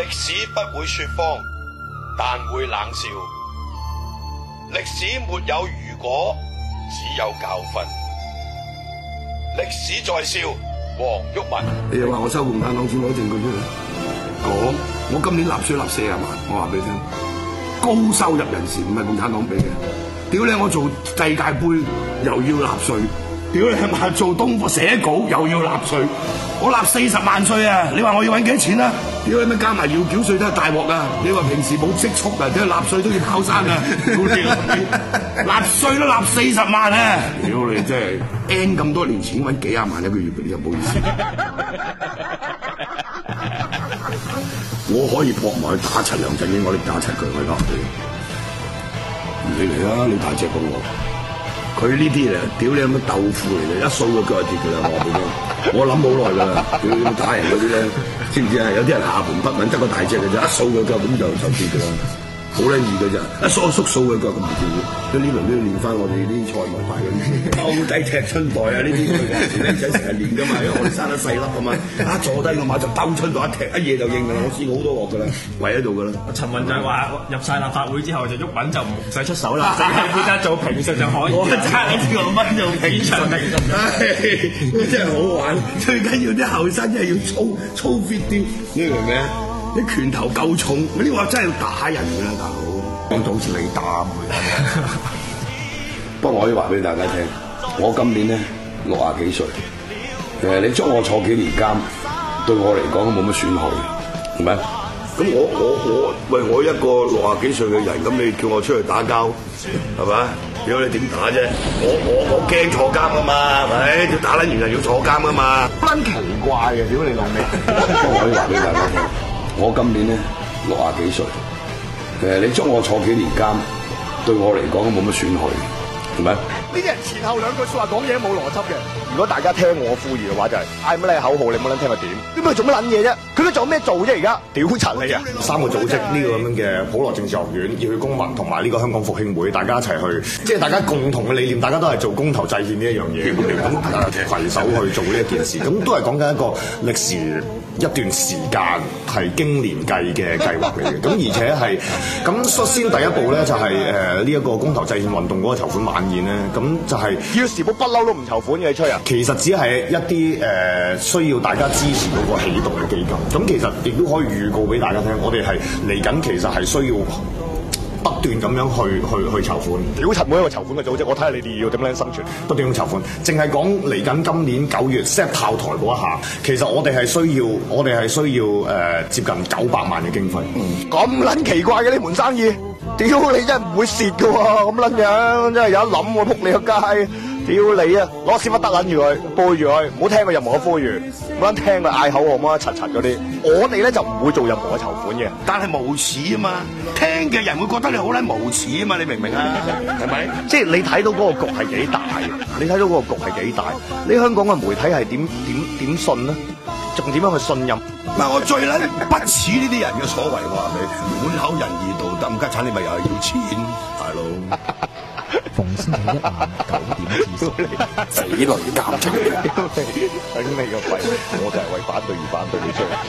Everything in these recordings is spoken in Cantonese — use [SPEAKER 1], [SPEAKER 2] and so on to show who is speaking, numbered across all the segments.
[SPEAKER 1] 歷史不會說謊，但會冷笑。歷史沒有如果，只有教訓。歷史在笑，黃毓民。
[SPEAKER 2] 你又話我收共產黨錢攞證據出嚟？講我今年納稅納40萬，我話俾你聽，高收入人士唔係共產黨俾嘅。屌你！我做世界盃又要納稅，屌你係咪做東課寫稿又要納稅？我納40萬稅啊！你話我要揾幾多錢啊？屌你咩加埋要繳稅都係大鑊啊！你話平時冇積蓄啊，即係納稅都要靠山啊！納稅都納40萬啊！屌你真係 N 咁多年前揾幾廿萬一個月俾你，就唔好意思。我可以撲埋去打柒梁振英，我哋打柒佢，我話你嚟啦！你大隻過我，佢呢啲嚟，屌你有乜豆腐嚟嘅，一掃個腳就跌㗎啦！我話俾你聽，我諗好耐㗎啦，屌你打人嗰啲咧，知唔知啊？有啲人下盤不穩，得個大隻嘅啫，一掃個腳咁就跌㗎啦，好撚易㗎咋，一縮掃個腳咁唔掂嘅，所以呢輪都要練翻我哋啲賽務牌嗰啲，踎低踢春袋啊！呢啲我哋僆仔成日練㗎嘛，因為我哋生得細粒啊嘛，一坐低個馬就兜春袋一踢，一嘢就應㗎啦，我試過好多鑊㗎啦，圍喺度㗎啦。
[SPEAKER 3] 陳雲就係話入晒立法會之後就喐穩就唔使出手啦，淨係負責做評述就可以。我揸緊呢個蚊做評場評述，
[SPEAKER 2] 真係好玩。最緊要啲後生真係要操 fit 啲，你明唔明啊？啲拳頭夠重，呢個真係要打人㗎啦，大佬。講到好似你打佢。不過我可以話俾大家聽，我今年咧60幾歲，你捉我坐幾年監，對我嚟講都冇乜損害，係咪？咁我一個60幾歲嘅人，咁你叫我出去打交，係咪？屌你點打啫？我驚坐監㗎嘛，係咪？要打撚完就要坐監㗎嘛。撚奇怪嘅，屌你老味！我可以話俾大家聽，我今年咧60幾歲，你捉我坐幾年監，對我嚟講都冇乜損害，係咪？
[SPEAKER 4] 呢啲人前後兩句説話講嘢冇邏輯嘅。如果大家聽我呼籲嘅話，就係嗌乜嘢口號，你冇撚聽佢點？點解佢做乜撚嘢啫？佢都做咩做啫？而家屌柒你啊！3個組織呢個咁樣嘅普羅政治學院、熱血公民同埋呢個香港復興會，大家一齊去，即係大家共同嘅理念，大家都係做公投制憲呢一樣嘢，咁攜手去做呢一件事，咁都係講緊一個歷時一段時間係經年計嘅計劃嚟嘅。咁而且係咁率先第一步咧，就係呢一個公投制憲運動嗰個籌款晚宴咧，咁就係要時報不嬲都唔籌款嘅，你吹啊！其實只係一啲需要大家支持嗰個起動嘅基金。咁其實亦都可以預告俾大家聽，我哋係嚟緊，其實係需要不斷咁樣去籌款。屌柒每一個籌款嘅組織，我睇下你哋要點樣生存，不斷咁籌款。淨係講嚟緊今年9月 set 炮台嗰一下，其實我哋係需要接近900萬嘅經費。咁撚奇怪嘅呢門生意，屌你真係唔會蝕㗎喎！咁撚樣真係有得諗喎，撲你個街！屌你啊！攞屎忽得撚住佢，背住佢，唔好聽佢任何嘅呼籲，唔好聽佢嗌口號，唔好柒柒嗰啲。我哋咧就唔會做任何嘅籌款嘅，但係無恥啊嘛！聽嘅人會覺得你好撚無恥啊嘛！你明唔明啊？係咪？即係你睇到嗰個局係幾大？你睇到嗰個局係幾大？你香港嘅媒體係點信呢？仲點樣去信任？嗱，我最撚不恥呢啲人嘅所為，我話你滿口仁義道德，唔家產你咪又係要錢，大佬。
[SPEAKER 5] 逢星期一晚9點至10點，
[SPEAKER 2] 死女監察你，
[SPEAKER 4] 頂你個肺！我就係為反對而反對你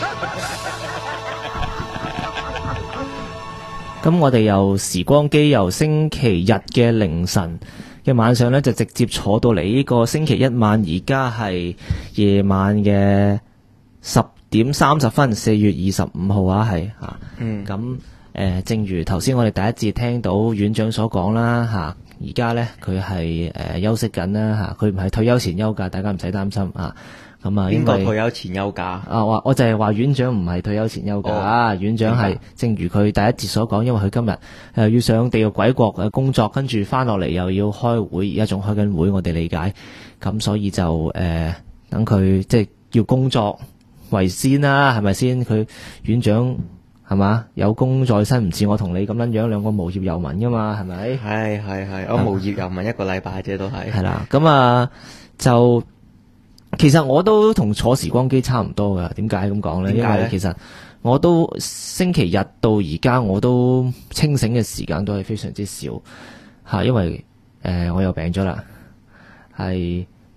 [SPEAKER 4] 出嚟。
[SPEAKER 5] 咁我哋由時光機由星期日嘅凌晨嘅晚上呢，就直接坐到嚟呢個星期一晚，而家係夜晚嘅10點30分，4月25號啊，係嚇。咁正如頭先我哋第一節聽到院長所講啦嚇。而家咧佢係休息緊啦嚇，佢唔係退休前休假，大家唔使擔心啊。咁啊，應該
[SPEAKER 6] 退休前休假
[SPEAKER 5] 啊？我就係話院長唔係退休前休假啊。院長係正如佢第一節所講，因為佢今日要上地獄鬼國嘅工作，跟住翻落嚟又要開會，而家仲開緊會，我哋理解。咁所以就等佢即係要工作為先啦，係咪先？佢院長。係嘛？有功在身，唔似我同你咁樣兩個無業遊民噶嘛？係咪？
[SPEAKER 6] 係，我無業遊民1個禮拜啫，都係。
[SPEAKER 5] 係啦，咁啊，就其實我都同坐時光機差唔多噶。點解咁講咧？因為其實我都星期日到而家，我都清醒嘅時間都係非常之少吓，因為我又病咗啦，係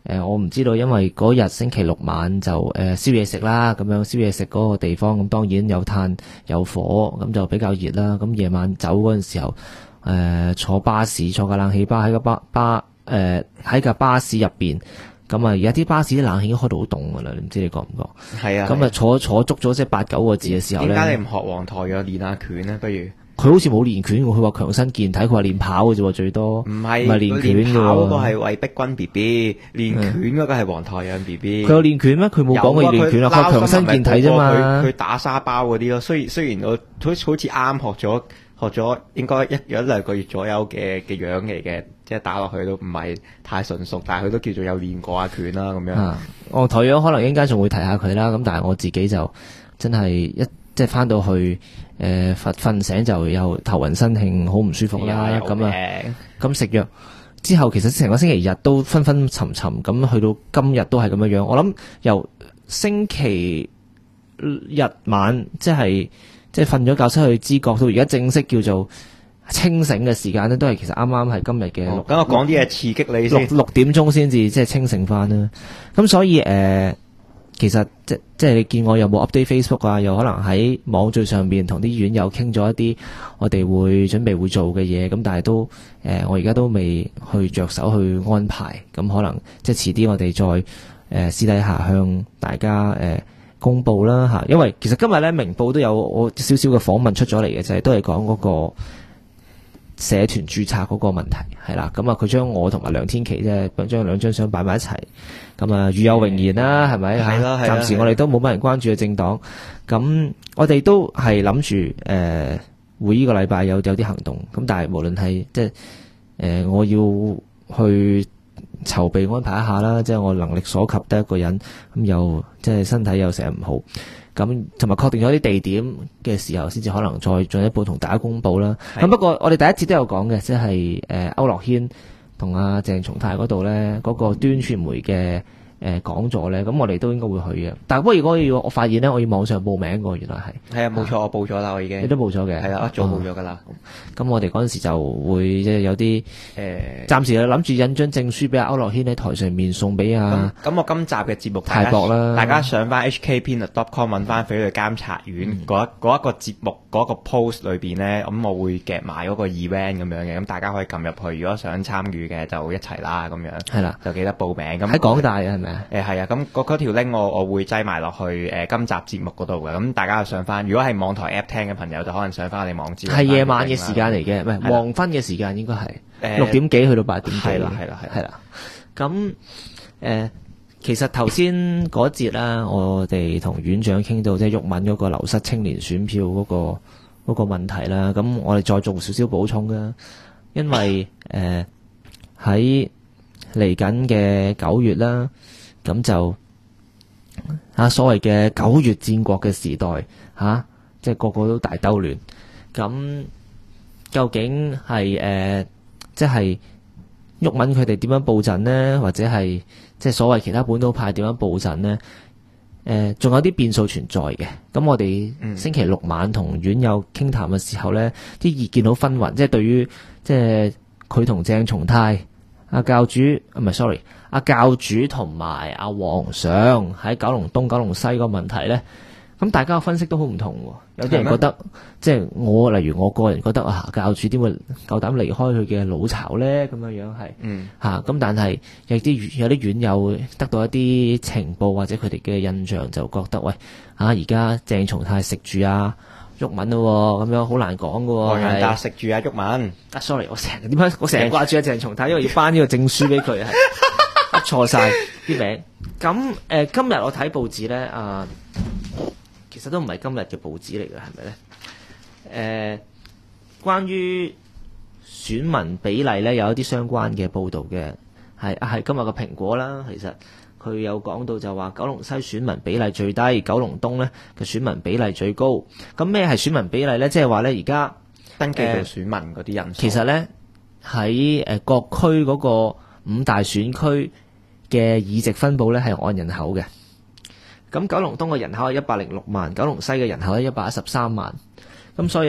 [SPEAKER 5] 我唔知道，因為嗰日星期六晚就燒嘢食啦，咁樣燒嘢食嗰個地方咁當然有炭有火，咁就比較熱啦。咁夜晚走嗰陣時候，坐巴士坐架冷氣巴喺個喺架巴士入邊，咁啊而家啲巴士啲冷氣已經開到好凍噶啦，你唔知你覺唔覺？
[SPEAKER 6] 係啊。
[SPEAKER 5] 咁啊坐足咗即係8-9個字嘅時候咧，
[SPEAKER 6] 點解你唔學黃台嘅練下拳咧？不如
[SPEAKER 5] 佢好似冇練拳喎，佢話強身健體，佢話練跑嘅啫喎，最多
[SPEAKER 6] 唔係
[SPEAKER 5] 練拳嘅喎。
[SPEAKER 6] 跑嗰個係為逼君 B B， 練拳嗰個係黃台養 B B。
[SPEAKER 5] 佢有練拳咩？佢冇講過要練拳啊，佢話強身健體啫嘛。
[SPEAKER 6] 佢打沙包嗰啲咯，雖然我好似啱學咗應該一兩個月左右嘅樣嚟嘅，即係打落去都唔係太純熟，但係佢都叫做有練過下拳啦咁樣。
[SPEAKER 5] 我台樣可能應該仲會提下佢啦，咁但係我自己就真係即係翻到去瞓醒就有頭暈身興，好唔舒服啦。咁食藥之後，其實成個星期日都昏昏沉沉，咁去到今日都係咁樣樣。我諗由星期日晚即係瞓咗覺失去知覺，到而家正式叫做清醒嘅時間咧，都係其實啱啱係今日嘅。
[SPEAKER 6] 等我講啲嘢刺激你先。
[SPEAKER 5] 6點鐘先至即係清醒翻啦。咁所以其實即係你見我有冇 update Facebook 啊？又可能喺網聚上邊同啲院友傾咗一啲我哋會準備會做嘅嘢，咁但係都我而家都未去着手去安排，咁可能即係遲啲我哋再私底下向大家公布啦吓。因為其實今日咧明報都有我少少嘅訪問出咗嚟嘅，就係都係講嗰個社團註冊嗰個問題係啦。咁啊佢將我同埋梁天琦將兩張相擺埋一齊，咁啊與有榮焉啦，係咪？
[SPEAKER 6] 係啦，
[SPEAKER 5] 暫時我哋都冇乜人關注嘅政黨，咁我哋都係諗住會呢個禮拜有啲行動，咁但係無論係即係我要去籌備安排一下啦，即係我能力所及得一個人，咁又即係身體又成日唔好，咁同埋確定咗啲地點嘅時候，先至可能再進一步同大家公佈啦。咁不過我哋第一節都有講嘅，即係區諾軒同阿鄭松泰嗰度咧，嗰個端傳媒嘅講座咧，咁我哋都應該會去嘅。但係不過如果我發現咧，我要網上報名嘅，原來係。係啊，
[SPEAKER 6] 冇錯，我報咗啦，我已經。你
[SPEAKER 5] 都報咗嘅。係
[SPEAKER 6] 啦，一早報咗噶啦。
[SPEAKER 5] 咁我哋嗰陣時就會即係有啲暫時諗住印張證書俾阿區諾軒喺台上面送俾阿。咁我今集嘅節目泰國啦，
[SPEAKER 6] 大家上翻 hkpeanut.com 揾翻翡翠監察院嗰一個節目嗰個 post 裏邊咧，咁我會夾埋嗰個 event 咁樣嘅，咁大家可以撳入去，如果想參與嘅就一齊啦咁樣。係啦，就記得報名。咁喺
[SPEAKER 5] 港大嘅係咪？
[SPEAKER 6] 係啊，咁嗰條 link 我會擠埋落去今集節目嗰度嘅，咁大家就上翻。如果係網台 app 聽嘅朋友，就可能上翻我哋網址。係夜晚嘅時間嚟嘅，唔係黃昏嘅時間，應該係6點幾去到8點幾。係啦。咁其實頭先嗰節啦，我哋同院長傾到即係毓民嗰個流失青年選票嗰個問題啦。咁我哋再做少少補充啦，因為喺嚟緊嘅9月啦，咁就所謂嘅9月戰國嘅時代即係個個都大兜亂。咁究竟係即係毓民佢哋點樣佈陣呢？或者係即係所謂其他本土派點樣佈陣呢？仲有啲變數存在嘅。咁我哋星期六晚同院友傾談嘅時候呢，啲意見好紛紜，即係對於即係佢同鄭松泰阿教主阿教主同埋阿皇上喺九龍東、九龍西個問題呢，咁大家嘅分析都好唔同。有啲人覺得，即係例如我個人覺得教主點會夠膽離開佢嘅老巢呢？咁樣樣係，咁但係有啲院友得到一啲情報或者佢哋嘅印象，就覺得喂，而家鄭松泰食住毓民咯，咁樣好難講噶。黃洋達食住毓民。sorry， 我成日掛住鄭松泰，因為要頒呢個證書俾佢，係錯晒啲名。咁今日我睇報紙咧，其實都唔係今日嘅報紙嚟嘅，係咪咧？關於選民比例咧，有一啲相關嘅報導嘅，係今日嘅蘋果啦。其實佢有講到就話九龍西選民比例最低，九龍東咧嘅選民比例最高。咁咩係選民比例咧？即係話咧，而家登記做選民嗰啲人數，其實咧喺各區嗰個5大選區嘅議席分佈咧係按人口嘅。咁九龍東嘅人口係106萬，九龍西嘅人口係113萬。咁所以咧，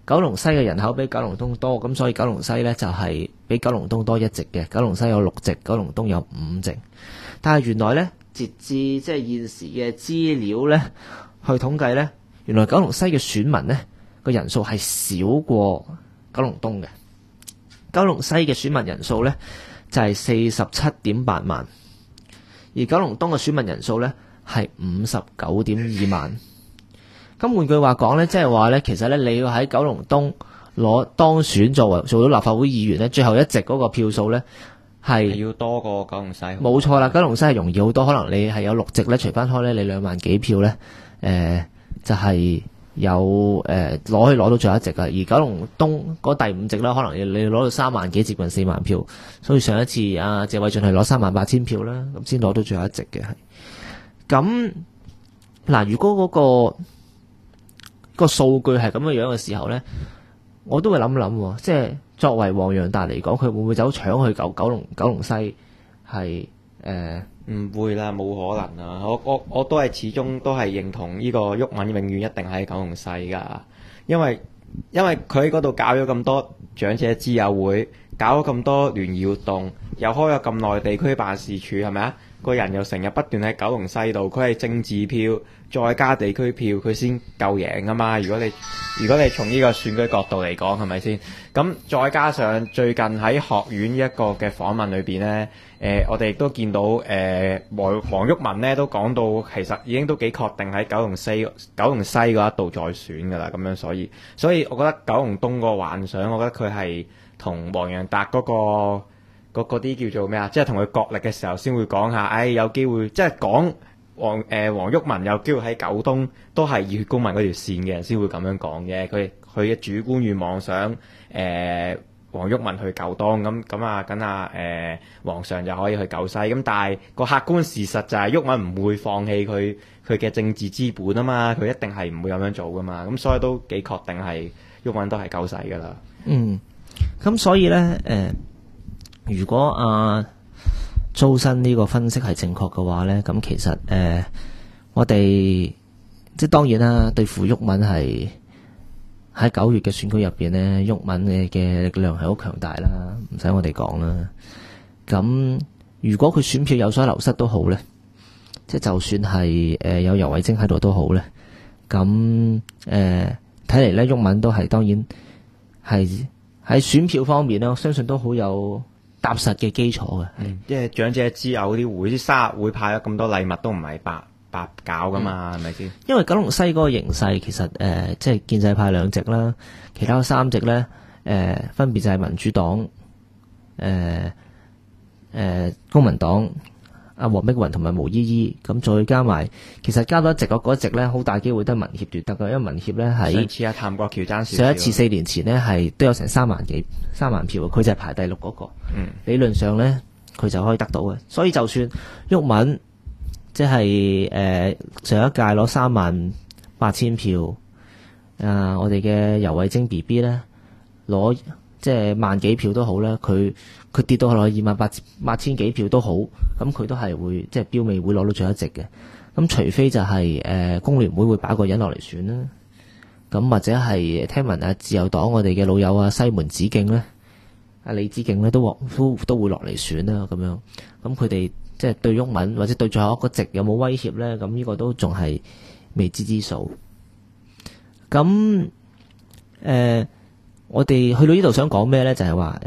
[SPEAKER 5] 九龍西嘅人口比九龍東多，咁所以九龍西呢就係比九龍東多1席嘅。九龍西有6席，九龍東有5席。但係原來呢，截至即係現時嘅資料呢，去統計呢，原來九龍西嘅選民呢個人數係少過九龍東嘅。九龍西嘅選民人數呢就係47.8萬，而九龍東嘅選民人數呢係59.2萬。咁換句話講呢，即係話呢，其實呢，你要喺九龍東攞當選做到立法會議員呢，最後一席嗰個票數呢係
[SPEAKER 6] 要多過九龍西。
[SPEAKER 5] 冇錯啦，九龍西係容易好多，可能你係有6席呢，除翻開呢，你2萬幾票呢，就係有攞到最後一席噶。而九龍東嗰第5席呢，可能你攞到3萬幾，接近4萬票。所以上一次謝偉俊係攞38000票啦，咁先攞到最後一席嘅係。咁嗱，如果嗰個數據係咁嘅樣嘅時候呢，我都會諗，即係作為黃洋達嚟講，佢會唔會走搶去九龍西？係
[SPEAKER 6] 唔會啦，冇可能啊！我都係始終都係認同呢個毓民永遠一定喺九龍西噶，因為佢喺嗰度搞咗咁多長者之友會，搞咗咁多聯誼活動，又開咗咁耐地區辦事處，係咪啊？個人又成日不斷喺九龍西度，佢係政治票再加地區票，佢先夠贏㗎嘛！如果你從呢個選舉角度嚟講，係咪先？咁再加上最近喺學院一個嘅訪問裏邊呢，我哋亦都見到黃毓民呢都講到，其實已經都幾確定喺九龍西嗰一度再選㗎啦。咁樣所以我覺得九龍東個幻想，我覺得佢係同黃洋達嗰啲叫做咩啊？即係同佢角力嘅時候先會講下，有機會即係講黃毓民有機會喺九東都係熱血公民嗰條線嘅人先會咁樣講嘅。佢嘅主觀願望想黃毓民去九東咁皇上就可以去九西。咁但係個客觀事實就係毓民唔會放棄佢嘅政治資本啊嘛，佢一定係唔會咁樣做噶嘛。咁所以都幾確定係毓民都係九西噶啦。
[SPEAKER 5] 咁所以呢。如果周生呢個分析係正確嘅話呢，咁其實我哋即係當然啦，對付毓民係喺9月嘅選舉入邊呢，毓民嘅力量係好強大啦，唔使我哋講啦。咁如果佢選票有所流失都好呢，即係就算係有游蕙禎喺度都好呢，咁睇嚟呢，毓民都係當然係喺選票方面呢，我相信都好有踏實嘅基礎嘅，
[SPEAKER 6] 即係長者之友啲會，啲生日會派咗咁多禮物都唔係白搞噶嘛，係咪先？
[SPEAKER 5] 因為九龍西嗰個形勢其實即係建制派2席啦，其他3席咧分別就係民主黨、公民黨阿黃碧雲同埋毛依依，咁再加埋，其實加多一席嗰一席咧，好大機會都係民協奪得㗎，因為民協咧喺
[SPEAKER 6] 上次譚國僑爭少少，
[SPEAKER 5] 上一次4年前呢係都有成3萬票，佢就係排第6嗰個。理論上咧，佢就可以得到嘅。所以就算毓民即係上一屆攞38000票，我哋嘅游蕙禎 BB 咧攞即係萬幾票都好啦，佢跌到落去28000幾票都好，咁佢都係會即係標尾會攞到最後一席嘅。咁除非就係工聯會擺個人落嚟選啦，咁或者係聽聞自由黨我哋嘅老友西門子敬咧，李梓敬咧都會落嚟選啦，咁樣，咁佢哋即係對毓民或者對最後一個席有冇威脅咧？咁呢個都仲係未知之數。咁我哋去到呢度想講咩咧？就係話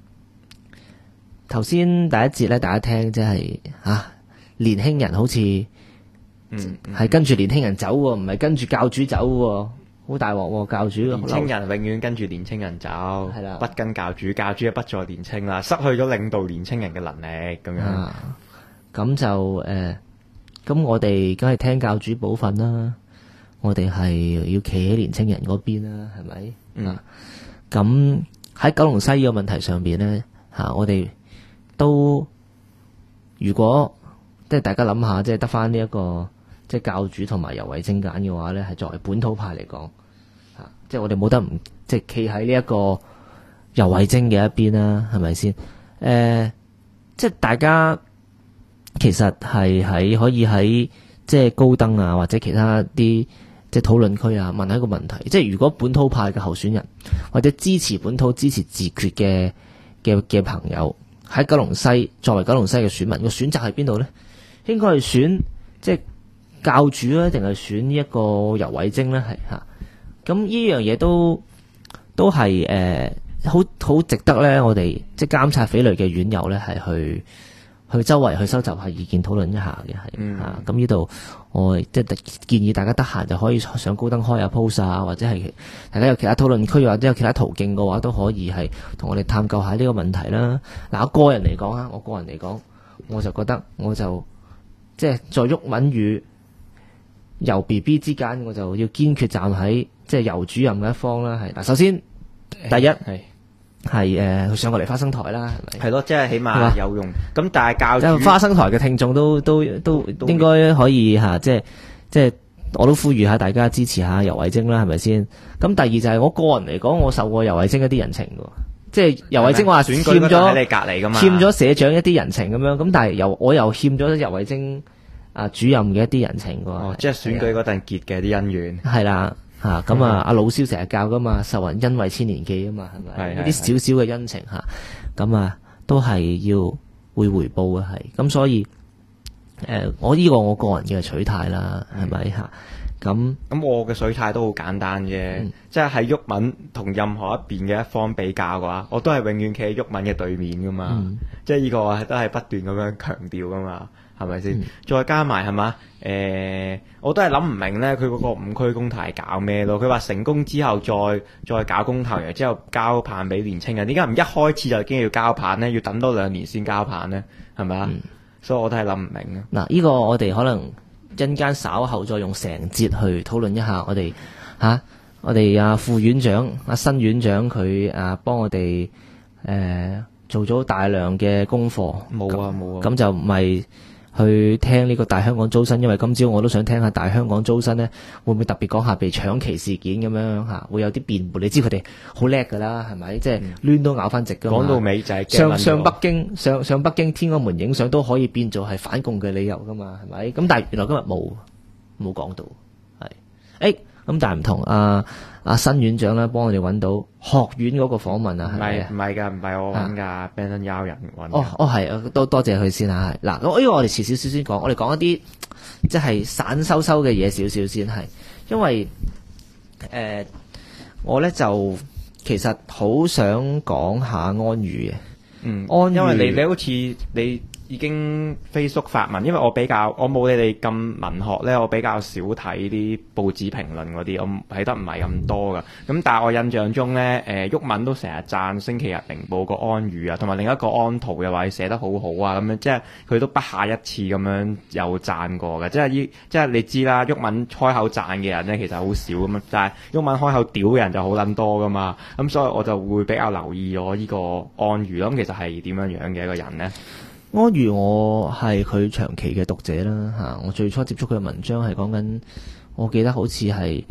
[SPEAKER 5] 頭先第一節咧，大家聽即係年輕人好似係跟住年輕人走喎，唔係跟住教主走喎，好大鑊喎！教主
[SPEAKER 6] 年青人永遠跟住年青人走，係啦，不跟教主，教主就不再年青啦，失去咗領導年青人嘅能力咁樣。
[SPEAKER 5] 咁就咁我哋梗係聽教主保訓啦，我哋係要企喺年青人嗰邊啦，係咪？咁喺九龍西呢個問題上邊咧，我哋都如果即係大家諗下，即係得翻呢一個即係教主同埋游蕙禎揀嘅話咧，係作為本土派嚟講，即係我哋冇得唔即係企喺呢一個游蕙禎嘅一邊啦，係咪先？即係大家其實係可以喺即係高登啊或者其他啲即係討論區啊，問一個問題，即係如果本土派嘅候選人或者支持本土、支持自決嘅朋友喺九龍西作為九龍西嘅選民，個選擇喺邊度咧？應該係選即係教主咧，定係選呢一個游蕙禎咧？係嚇，咁呢樣嘢都係好值得咧，我哋即係監察匪類嘅院友咧，係去周圍去收集下意見，討論一下嘅係嚇。咁呢度我即係建議大家得閒就可以上高登開下 post 啊，或者係大家有其他討論區或者有其他途徑嘅話，都可以係同我哋探究下呢個問題啦。嗱，我個人嚟講，我就覺得我就即係在毓民與游 BB 之間，我就要堅決站喺即係游主任嘅一方啦。係嗱，首先第一係佢上過嚟花生台啦，係咪？
[SPEAKER 6] 係咯，即係起碼有用。咁但係教主
[SPEAKER 5] 花生台嘅聽眾都應該可以嚇，即係我都呼籲下大家支持下游蕙禎啦，係咪先？咁第二就係我個人嚟講，我受過游蕙禎一啲人情嘅，即係游蕙禎話欠咗
[SPEAKER 6] 喺你隔離㗎嘛，
[SPEAKER 5] 欠咗社長一啲人情咁樣，咁但係我又欠咗游蕙禎主任嘅一啲人情喎。
[SPEAKER 6] 即係選舉嗰陣結嘅啲恩怨。
[SPEAKER 5] 係啦。吓咁阿老蕭成日教噶嘛，受人恩惠千年記啊嘛，係咪？呢啲少少嘅恩情吓，咁都係要會回報嘅係。咁所以我呢個我個人嘅取態啦，係咪吓？咁
[SPEAKER 6] 我嘅取態都好簡單嘅，即係喺毓民同任何一邊嘅一方比較嘅話，我都係永遠企喺毓民嘅對面噶嘛。即係呢個我都係不斷咁樣強調噶嘛。係咪先？再加埋係嘛？我都係諗唔明咧，佢嗰個5區公投係搞咩咯？佢話成功之後再搞公投，然之後交棒俾年青人，點解唔一開始就已經要交棒咧？要等多2年先交棒咧？係咪啊？所以我都係諗唔明啊！
[SPEAKER 5] 嗱，呢個我哋可能陣間稍後再用成節去討論一下。我哋副院長新院長佢幫我哋做咗大量嘅功課。
[SPEAKER 6] 冇啊，
[SPEAKER 5] 咁就唔係去聽呢個大香港租新，因為今朝我都想聽下大香港租新呢會唔會特別講下被搶旗事件咁樣嚇，會有啲辯護。你知佢哋好叻㗎啦，係咪？即係攣都咬翻直㗎嘛。
[SPEAKER 6] 講到尾就係
[SPEAKER 5] 上北京天安門影相都可以變做係反共嘅理由㗎嘛，係咪？咁但係原來今日冇講到，係咁但係唔同新院長咧，幫我哋揾到學院嗰個訪問啊，
[SPEAKER 6] 唔係㗎，唔係我揾㗎，Ben 邀人揾。
[SPEAKER 5] 係，多謝佢先啊。嗱，咁呢個我哋遲少少先講，我哋講一啲即係散收收嘅嘢少少先係，因為我咧就其實好想講下安宇嘅，
[SPEAKER 6] 因為你好似你已經 Facebook 發文，因為我冇你哋咁文學咧，我比較少睇啲報紙評論嗰啲，我睇得唔係咁多噶。咁但係我印象中咧，毓民都成日讚星期日明報個安宇啊，同埋另一個安圖又話佢寫得好好啊，咁樣即係佢都不下一次咁樣有讚過嘅。即係你知啦，毓民開口讚嘅人咧其實好少咁樣，但係毓民開口屌嘅人就好撚多噶嘛。咁所以我就會比較留意咗呢個安宇咯。咁其實係點樣樣嘅一個人咧？
[SPEAKER 5] 安宇我係佢長期嘅讀者啦嚇，我最初接觸佢嘅文章係講緊，我記得好似係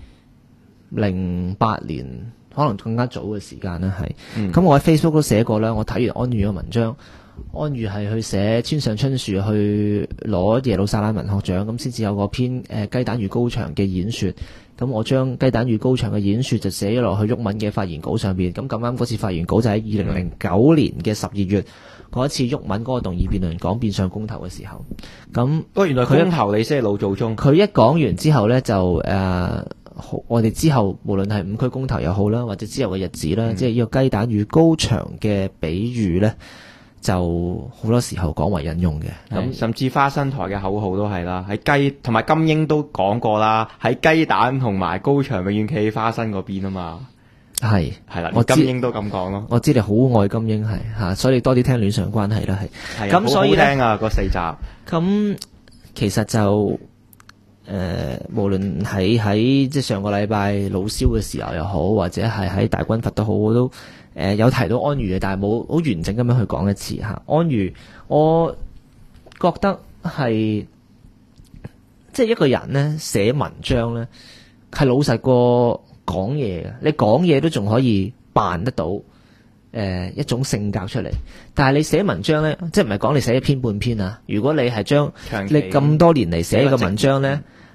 [SPEAKER 5] 08年，可能更加早嘅時間啦係。咁我喺 Facebook 都寫過啦，我睇完安宇嘅文章，安宇係去寫村上春樹去攞耶路撒冷文學獎，咁先至有個篇雞蛋與高牆嘅演說。咁我將雞蛋與高牆嘅演說就寫咗落去毓民嘅發言稿上邊。咁啱嗰次發言稿就喺2009年嘅12月。嗰一次毓民嗰個動議辯論講變相公投嘅時候，咁
[SPEAKER 6] 原來公投你先係老祖宗。
[SPEAKER 5] 佢一講完之後呢，就我哋之後無論係5區公投又好啦，或者之後嘅日子啦，即係呢個雞蛋與高牆嘅比喻呢，就好多時候廣為引用嘅。
[SPEAKER 6] 咁甚至花生台嘅口號都係啦，喺雞同埋金英都講過啦，喺雞蛋同埋高牆永遠企喺花生嗰邊啊嘛。
[SPEAKER 5] 係
[SPEAKER 6] 啦，我金英都咁講咯。
[SPEAKER 5] 我知你好愛金英係嚇，所以你多啲聽戀上關係啦係。咁所以
[SPEAKER 6] 好聽啊嗰4集。
[SPEAKER 5] 咁其實就無論喺即係上個禮拜老蕭嘅時候又好，或者係喺大軍閥都好，我都有提到安宇嘅，但係冇好完整咁樣去講一次嚇。安宇，我覺得係即係一個人咧寫文章咧係老實過講嘢嘅，你講嘢都仲可以扮得到一種性格出嚟，但係你寫文章咧，即係唔係講你寫一篇半篇啊？如果你係將你咁多年嚟寫嘅文章咧，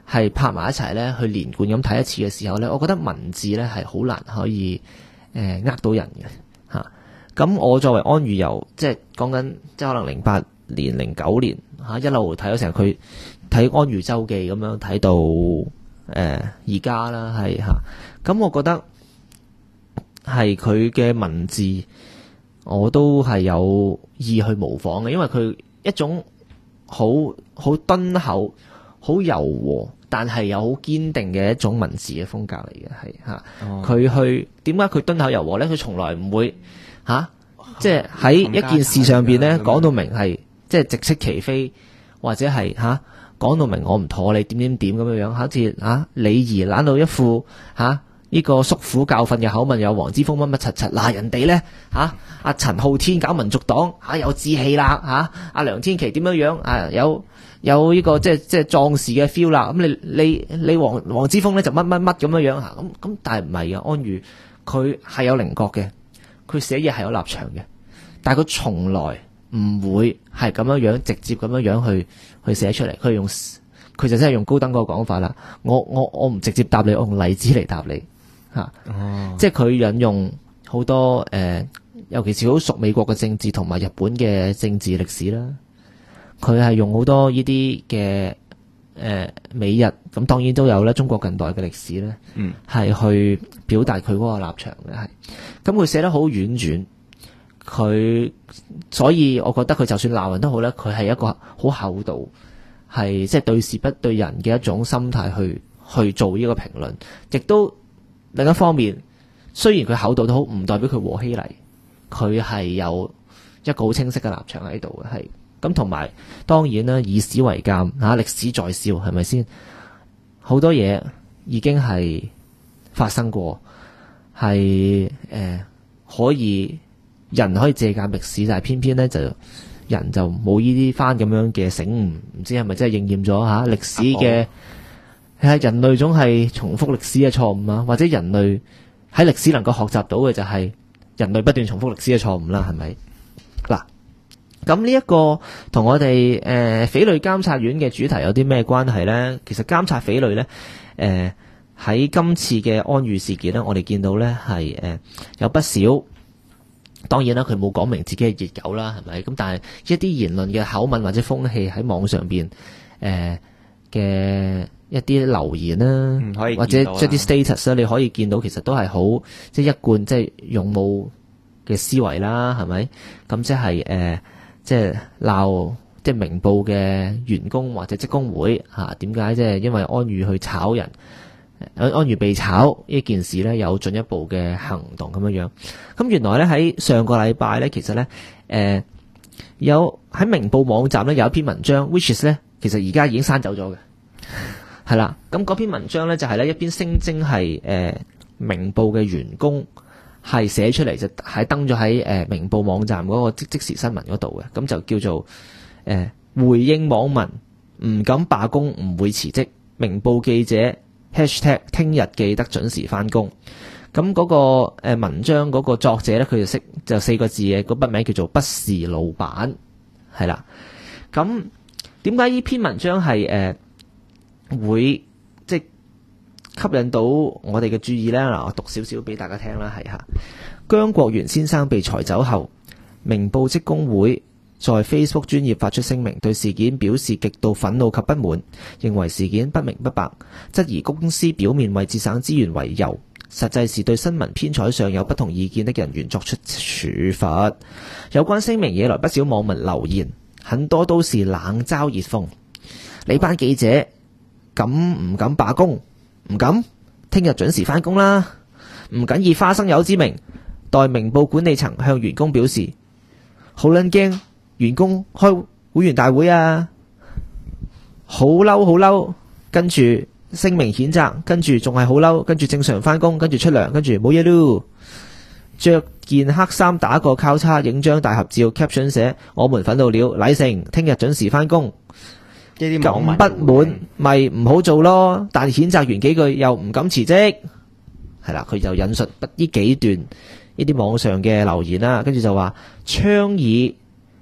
[SPEAKER 5] 係拍埋一齊咧，去連貫咁睇一次嘅時候咧，我覺得文字咧係好難可以呃到人嘅嚇。咁我作為安宇由，即係講緊即係可能08年、09年嚇一路睇咗成日佢睇安宇周記咁樣睇到而家啦，係嚇。咁我覺得係佢嘅文字，我都係有意去模仿嘅，因為佢一種好敦厚、好柔和，但係又好堅定嘅一種文字嘅風格嚟嘅，係嚇。佢去點解佢敦厚柔和咧？佢從來唔會嚇，即係喺一件事上邊咧講到明係即係直斥其非，或者係嚇講到明我唔妥你點點點咁樣樣，好似嚇李儀懶到一副嚇呢個叔父教訓嘅口吻，有黃之鋒乜乜柒柒嗱，人哋咧嚇阿陳浩天搞民族黨嚇有志氣啦嚇，阿梁天琦點樣樣啊有呢個即係壯士嘅 feel 啦，咁你黃之鋒咧就乜乜乜咁樣樣嚇，咁但係唔係嘅，安宇佢係有稜角嘅，佢寫嘢係有立場嘅，但係佢從來唔會係咁樣樣直接咁樣樣去寫出嚟，佢就真係用高登嗰個講法啦，我唔直接答你，我用例子嚟答你嚇，即係佢引用好多尤其是好熟美國嘅政治同埋日本嘅政治歷史啦。佢係用好多呢啲嘅美日，咁當然都有啦，中國近代嘅歷史咧，係去表達佢嗰個立場嘅，係。咁佢寫得好婉轉，佢所以我覺得佢就算鬧人都好咧，佢係一個好厚道，係即係對事不對人嘅一種心態去做呢個評論。亦都另一方面，雖然佢厚道都好，唔代表佢和稀泥，佢係有一個好清晰嘅立場喺度嘅，係。咁同埋當然啦，以史為鑑嚇，歷史在笑，係咪先？好多嘢已經係發生過，係可以人可以借鑑歷史，但係偏偏咧就人就冇呢啲番咁樣嘅醒悟，唔知係咪真係應驗咗嚇歷史嘅人類總係重複歷史嘅錯誤啊，或者人類喺歷史能夠學習到嘅就係人類不斷重複歷史嘅錯誤啦，係咪？嗱。咁呢一個同我哋匪類監察院嘅主題有啲咩關係呢？其實監察匪類呢，喺今次嘅安宇事件呢，我哋見到呢係有不少，當然啦，佢冇講明自己係熱狗啦，係咪？咁但係一啲言論嘅口吻或者風氣喺網上邊嘅一啲留言啦，或者一啲 status 你可以見到其實都係好即係一貫即係勇武嘅思維啦，係咪？咁即係即係鬧即係明報嘅員工或者職工會嚇，點解即係因為安宇去炒人，安宇被炒呢件事咧有進一步嘅行動咁樣樣。咁原來咧喺上個禮拜咧，其實咧有喺明報網站咧有一篇文章 ，which is 咧其實而家已經刪走咗嘅，係啦。咁嗰篇文章咧就係咧一篇聲稱係明報嘅員工。係寫出嚟就係登咗喺明報網站嗰個即時新聞嗰度嘅，咁就叫做回應網民唔敢罷工唔會辭職，明報記者 #聽日記得準時返工。咁嗰個文章嗰個作者咧，佢就識就4個字嘅，個筆名叫做不是老闆，係啦。咁點解呢篇文章係會即係吸引到我哋嘅注意呢？嗱，我讀少少俾大家聽啦，係嚇。姜國元先生被裁走後，明報職工會在 Facebook 專頁發出聲明，對事件表示極度憤怒及不滿，認為事件不明不白，質疑公司表面為節省資源為由，實際是對新聞編採上有不同意見的人員作出處罰。有關聲明惹來不少網民留言，很多都是冷嘲熱諷。你班記者敢唔敢罷工？唔敢，聽日準時返工啦！唔緊以花生友之名，代明報管理層向員工表示，好撚驚員工開會員大會啊！好嬲好嬲，跟住聲明譴責，跟住仲係好嬲，跟住正常返工，跟住出糧，跟住冇嘢咯。着件黑衫打個交叉，影張大合照 ，caption 寫我們憤怒了，禮成，聽日準時返工。咁不滿咪唔好做咯，但譴責完幾句又唔敢辭職，係啦，佢就引述呢幾段呢啲網上嘅留言啦，跟住就話倡議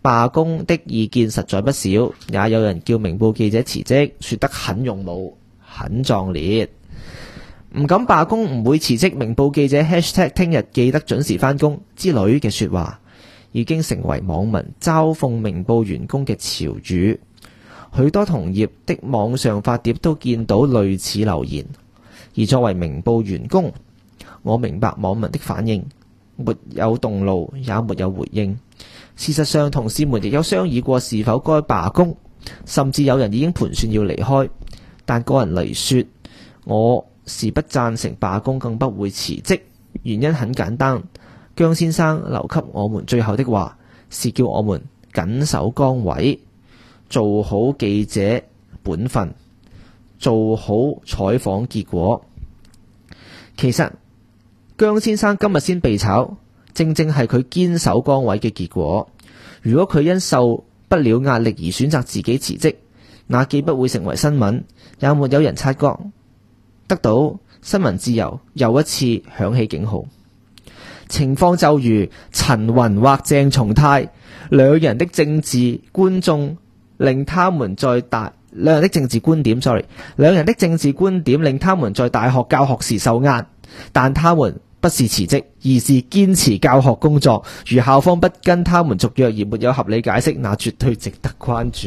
[SPEAKER 5] 罷工的意見實在不少，也有人叫明報記者辭職，說得很勇武、很壯烈。唔敢罷工唔會辭職，明報記者 #聽日記得準時返工之類嘅說話，已經成為網民嘲諷明報員工嘅潮語。許多同業的網上發帖都見到類似留言，而作為明報員工，我明白網民的反應，沒有動怒，也沒有回應。事實上，同事們亦有商議過是否該罷工，甚至有人已經盤算要離開。但個人嚟說，我是不贊成罷工，更不會辭職。原因很簡單，姜先生留給我們最後的話是叫我們緊守崗位，做好記者本分，做好採訪結果。其實姜先生今日先被炒，正正係佢堅守崗位嘅結果。如果佢因受不了壓力而選擇自己辭職，那既不會成為新聞，也沒有人察覺得到新聞自由又一次響起警號。情況就如陳雲或鄭松泰兩人的政治觀眾令他們在兩人的政治觀點令他們在大學教學時受壓，但他們不是辭職，而是堅持教學工作。如校方不跟他們續約而沒有合理解釋，那絕對值得關注。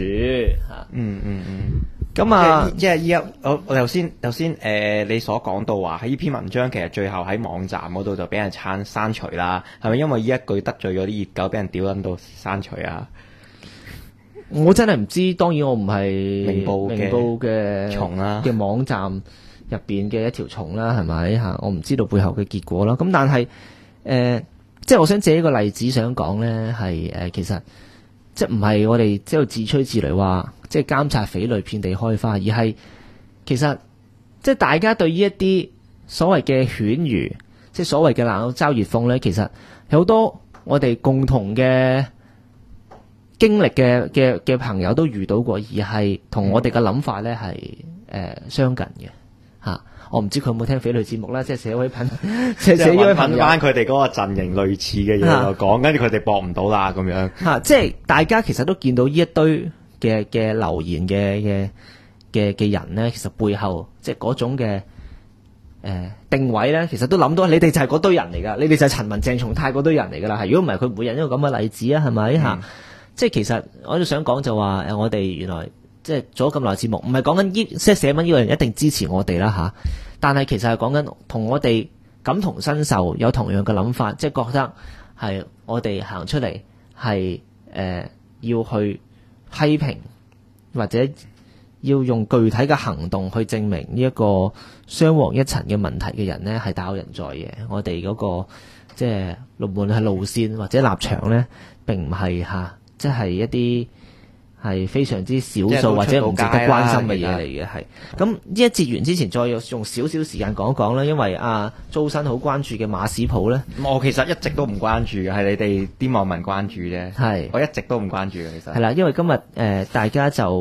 [SPEAKER 5] 咁啊，
[SPEAKER 6] 即係依家我頭先你所講到話喺呢篇文章其實最後喺網站嗰度就俾人刪除啦，係咪因為呢一句得罪咗啲熱狗，俾人屌撚到刪除啊？
[SPEAKER 5] 我真係唔知，當然我唔係
[SPEAKER 6] 明報嘅蟲啦
[SPEAKER 5] 嘅網站入邊嘅一條蟲啦，係咪嚇？我唔知道背後嘅結果啦。咁但係即係我想借一個例子想講咧，係其實即係唔係我哋即係自吹自擂話，即係監察匪類遍地開花，而係其實即係大家對於一啲所謂嘅犬儒，即係所謂嘅冷嘲熱諷咧，其實有好多我哋共同嘅經歷嘅朋友都遇到過，而係同我哋嘅諗法咧係相近嘅嚇。我唔知佢有冇聽匪類節目啦，即係寫位朋，即係寫呢位朋友
[SPEAKER 6] 翻佢哋嗰個陣營類似嘅嘢講，跟住佢哋駁唔到啦咁樣
[SPEAKER 5] 嚇。即係大家其實都見到呢一堆嘅留言嘅人咧，其實背後即係嗰種嘅定位咧，其實都諗到你哋就係嗰堆人嚟㗎，你哋就係陳文鄭松泰嗰堆人嚟㗎啦。係如果唔係佢唔會引一個咁嘅例子啊，係咪嚇？即係其實我都想講就話我哋原來即係做咗咁耐節目，唔係講緊即係寫文呢個人一定支持我哋啦嚇。但係其實係講緊同我哋感同身受，有同樣嘅諗法，即係覺得係我哋行出嚟係要去批評或者要用具體嘅行動去證明呢一個雙黃一塵嘅問題嘅人呢，係大有人在嘅。我哋嗰個即係無論係路線或者立場呢，並唔係即係一啲係非常之少數或者唔值得關心嘅嘢嚟嘅，係。咁呢一節完之前，再用少少時間講一講啦，因為租新好關注嘅馬屎鋪咧，
[SPEAKER 6] 我其實一直都唔關注嘅，係你哋啲網民關注啫。
[SPEAKER 5] 係，
[SPEAKER 6] 我一直都唔關注嘅，其實
[SPEAKER 5] 係啦，因為今日大家就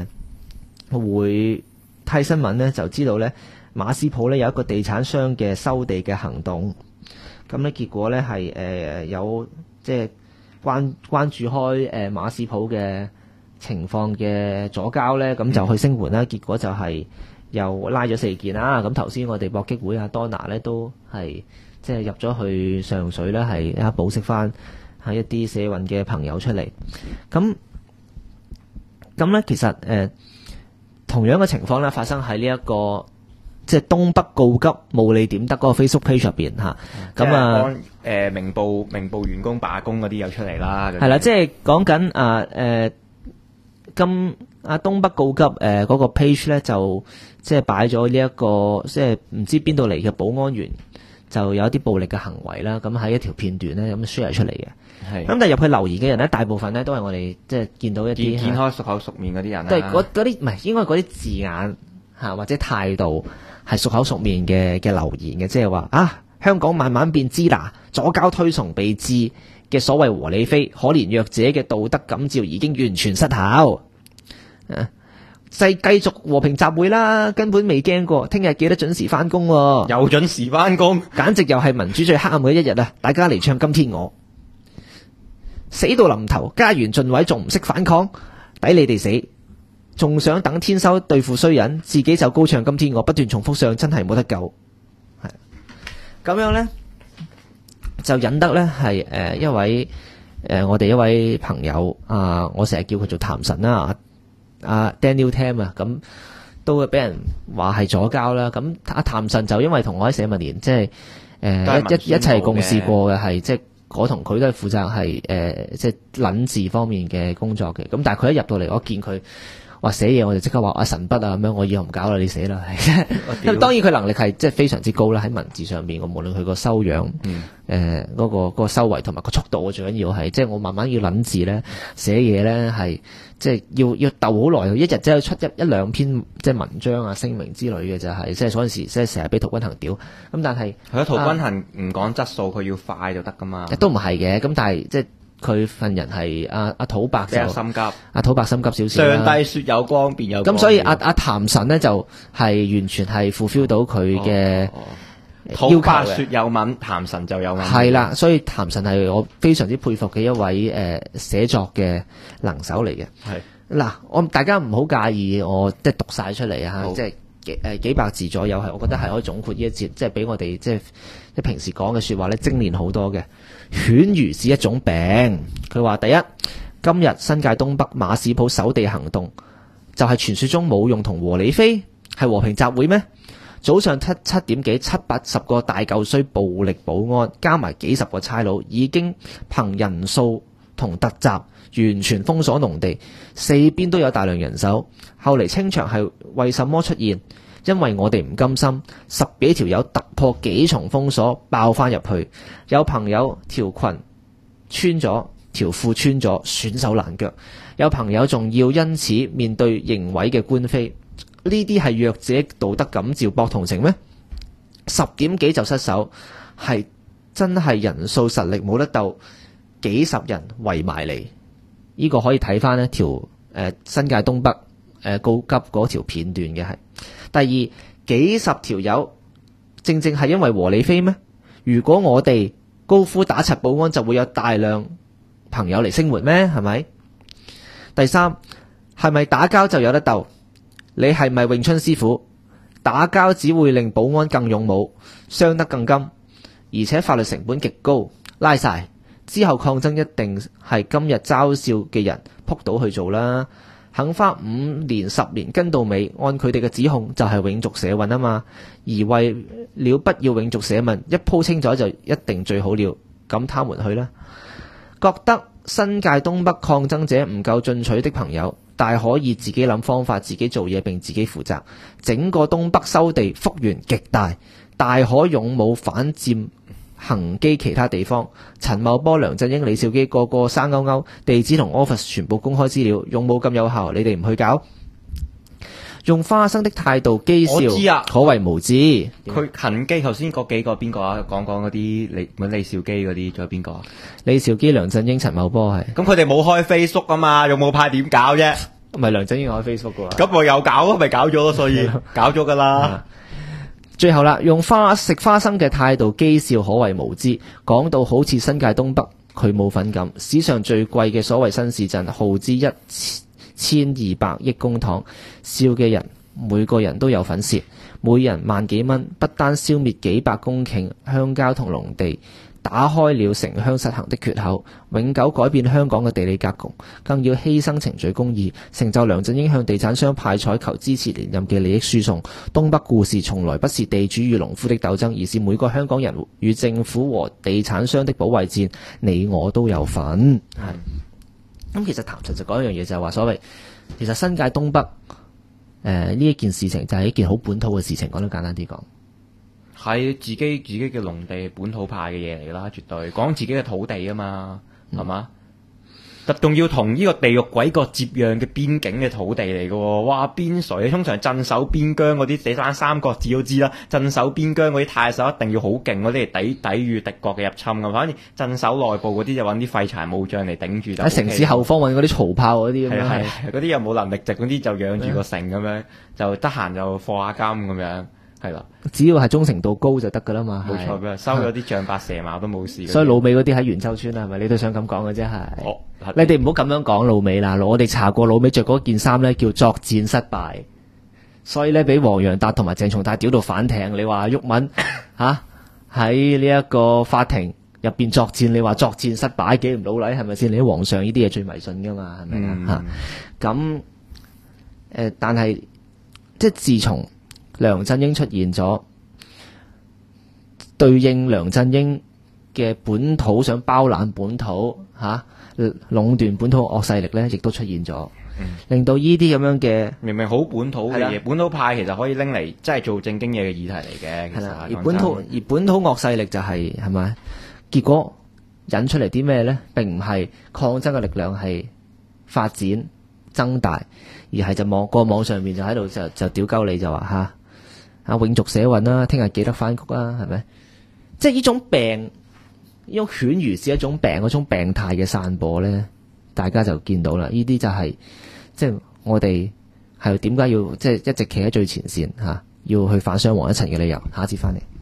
[SPEAKER 5] 會睇新聞咧，就知道咧馬屎鋪咧有一個地產商嘅收地嘅行動，咁咧結果咧係有即係關注開馬屎鋪嘅情況嘅左膠咧，咁就去聲援啦。結果就係又拉咗4件啦。咁頭先我哋搏擊會Donna 咧都係即係入咗去上水咧，係保釋翻係一啲社運嘅朋友出嚟。咁咧其實同樣嘅情況咧發生喺呢一個即係東北告急無利點得嗰個 Facebook page 入邊嚇。咁
[SPEAKER 6] 明報員工罷工嗰啲又出嚟啦。
[SPEAKER 5] 係啦，即係講緊東北告急嗰個 page 咧，就即係擺咗呢一個即係唔知邊度嚟嘅保安員就有一啲暴力嘅行為啦。咁喺一條片段咧咁 share 出嚟嘅。係。咁但係入去留言嘅人咧，大部分咧都係我哋即係見到一啲
[SPEAKER 6] 見開熟口熟面嗰啲人啦。
[SPEAKER 5] 都係嗰啲唔係應該嗰啲字眼或者態度係熟口熟面嘅留言嘅，即係話香港慢慢變支那，左膠推崇備至嘅所謂和理非，可憐弱者嘅道德感召已經完全失效。繼續和平集會啦，根本未驚過。聽日記得準時翻工，
[SPEAKER 6] 又準時翻工，
[SPEAKER 5] 簡直又係民主最黑暗嘅一日啊！大家嚟唱今天我。 死到臨頭，家園盡毀，仲唔識反抗，抵你哋死，仲想等天收對付衰人，自己就高唱今天我，不斷重複上，真係冇得救。係咁樣呢，就引得呢係一位我哋一位朋友我成日叫佢做譚神啦，Daniel Tam 啊，咁都會俾人話係左膠啦。咁阿譚神就因為同我喺社民連即係一齊共事過嘅，係即係我同佢都係負責係即係撚字方面嘅工作嘅。咁但係佢一入到嚟，我見佢話寫嘢，我就即刻話阿神筆啊咁樣，我以後唔搞啦，你寫啦。咁當然佢能力係即係非常之高啦，喺文字上面，我無論佢個修養，嗰個修為同埋個速度，最緊要係即係我慢慢要撚字咧，寫嘢咧係即係要鬥好耐，一日只係出一兩篇即係文章啊、聲明之類嘅就係即係嗰陣時即係成日俾陶君行屌。咁但係
[SPEAKER 6] 係啊，陶君行唔講質素，佢要快就得噶嘛。
[SPEAKER 5] 都唔係嘅，咁但係即係。佢份人係阿土伯就
[SPEAKER 6] 心急，
[SPEAKER 5] 阿土伯心急少少啦。
[SPEAKER 6] 上帝說有光便有光。
[SPEAKER 5] 咁所以阿譚神呢，就係完全係 fulfill 到佢嘅要求嘅。
[SPEAKER 6] 土伯說有文，譚神就有文。
[SPEAKER 5] 係啦，所以譚神係我非常之佩服嘅一位寫作嘅能手嚟嘅。係嗱，大家唔好介意我即係讀晒出嚟啊，即係幾百字左右係，我覺得係可以總括呢一節，即係俾我哋即係平時講嘅說話咧精煉好多嘅。犬儒是一種病。佢話第一，今日新界東北馬屎埔守地行動就係傳說中冇用同和理非，係和平集會咩？早上七點幾780個大舊衰暴力保安加埋幾十個差佬，已經憑人數同突襲完全封鎖農地，四邊都有大量人手。後嚟清場係為什麼出現？因為我哋唔甘心，10幾條友突破幾重封鎖爆翻入去，有朋友條裙穿咗，條褲穿咗，損手爛腳，有朋友仲要因此面對刑毀嘅官非，呢啲係弱者道德感召博同情咩？10點幾就失手，係真係人數實力冇得鬥，幾十人圍埋嚟，呢個可以睇翻一條新界東北告急嗰條片段嘅係。第二，幾十條友正係因為和理非咩？如果我哋高呼打柒保安，就會有大量朋友嚟聲援咩？係咪？第三，係咪打交就有得鬥？你係咪詠春師傅？打交只會令保安更勇武，傷得更甘，而且法律成本極高，拉晒之後抗爭一定係今日嘲笑嘅人撲到去做啦。肯花5年10年跟到尾，按佢哋嘅指控就係永續社運啊嘛，而為了不要永續社運，一鋪清咗就一定最好了，咁他們去啦。覺得新界東北抗爭者唔夠進取的朋友，大可以自己諗方法，自己做嘢並自己負責。整個東北收地幅員極大，大可勇武反佔恒基其他地方。陳茂波、梁振英、李兆基個個生勾勾，地址同 office 全部公開資料，勇武咁有效，你哋唔去搞？用花生的態度譏笑，我知啊，可謂無知。
[SPEAKER 6] 佢恒基頭先嗰幾個邊個啊？講嗰啲李兆基嗰啲，仲有邊個啊？
[SPEAKER 5] 李兆基、梁振英、陳茂波係。
[SPEAKER 6] 咁佢哋冇開 Facebook 啊嘛，勇武派點搞啫？
[SPEAKER 5] 唔係梁振英開 Facebook 噶。
[SPEAKER 6] 咁我又搞咯，咪搞咗咯，所以搞咗噶啦。
[SPEAKER 5] 最後啦，用食花生嘅態度譏笑，可謂無知。講到好似新界東北，佢冇份咁。史上最貴嘅所謂新市鎮，耗資1200億公帑，笑嘅人每個人都有份蝕，每人萬幾蚊，不單消滅幾百公頃鄉郊同農地，打開了城鄉失衡的缺口，永久改變香港嘅地理格局，更要犧牲程序公義，成就梁振英向地產商派彩求支持連任嘅利益輸送。東北故事從來不是地主與農夫的鬥爭，而是每個香港人與政府和地產商的保衛戰，你我都有份。咁其實譚神就講一樣嘢，就係話所謂其實新界東北呢一件事情就係一件好本土嘅事情，講得簡單啲講，
[SPEAKER 6] 係自己嘅農地本土派嘅嘢嚟啦，絕對講自己嘅土地啊嘛，係嘛？仲要同呢個地獄鬼國接壤嘅邊境嘅土地嚟嘅喎，哇！邊陲通常鎮守邊疆嗰啲，寫翻三國志都知啦。鎮守邊疆嗰啲太守一定要好勁嗰啲嚟抵禦敵國嘅入侵嘅，反正鎮守內部嗰啲就揾啲廢柴武將嚟頂住就。喺
[SPEAKER 5] 城市後方揾嗰啲曹炮嗰啲，
[SPEAKER 6] 係嗰啲又冇能力值嗰啲就養住個城咁樣，就得閒就課下金咁樣。 係啦，
[SPEAKER 5] 只要係忠誠度高就得噶啦嘛。
[SPEAKER 6] 冇錯㗎，收咗啲象拔蛇矛都冇事。
[SPEAKER 5] 所以老尾嗰啲喺元秋村係咪？你都想咁講嘅啫係。
[SPEAKER 6] 哦，
[SPEAKER 5] 你哋唔好咁樣講老尾啦，我哋查過老尾着嗰件衫咧叫作戰失敗，所以咧俾黃洋達同埋鄭松泰屌到反艇。你話毓民吓喺呢一個法庭入邊作戰，你話作戰失敗幾唔老禮係咪先？你啲皇上呢啲嘢最迷信噶嘛，係咪啊？咁但係即係自從梁振英出現咗，對應梁振英嘅本土想包攬本土壟斷本土惡勢力咧，亦都出現咗，令到呢啲咁樣嘅
[SPEAKER 6] 明明好本土嘅嘢，本土派其實可以拎嚟即係做正經嘢嘅議題嚟嘅。其實
[SPEAKER 5] 而本土惡勢力就係咪？結果引出嚟啲咩咧？並唔係抗爭嘅力量係發展增大，而係就網上面就喺度就屌鳩你，就話永續社運啦，聽日記得翻谷啦，係咪？即係呢種病，呢種犬儒是一種病，嗰種病態嘅散播咧，大家就見到啦。呢啲就係即係我哋係點解要即係一直企喺最前線要去反雙黃一齊嘅理由。下一節翻嚟。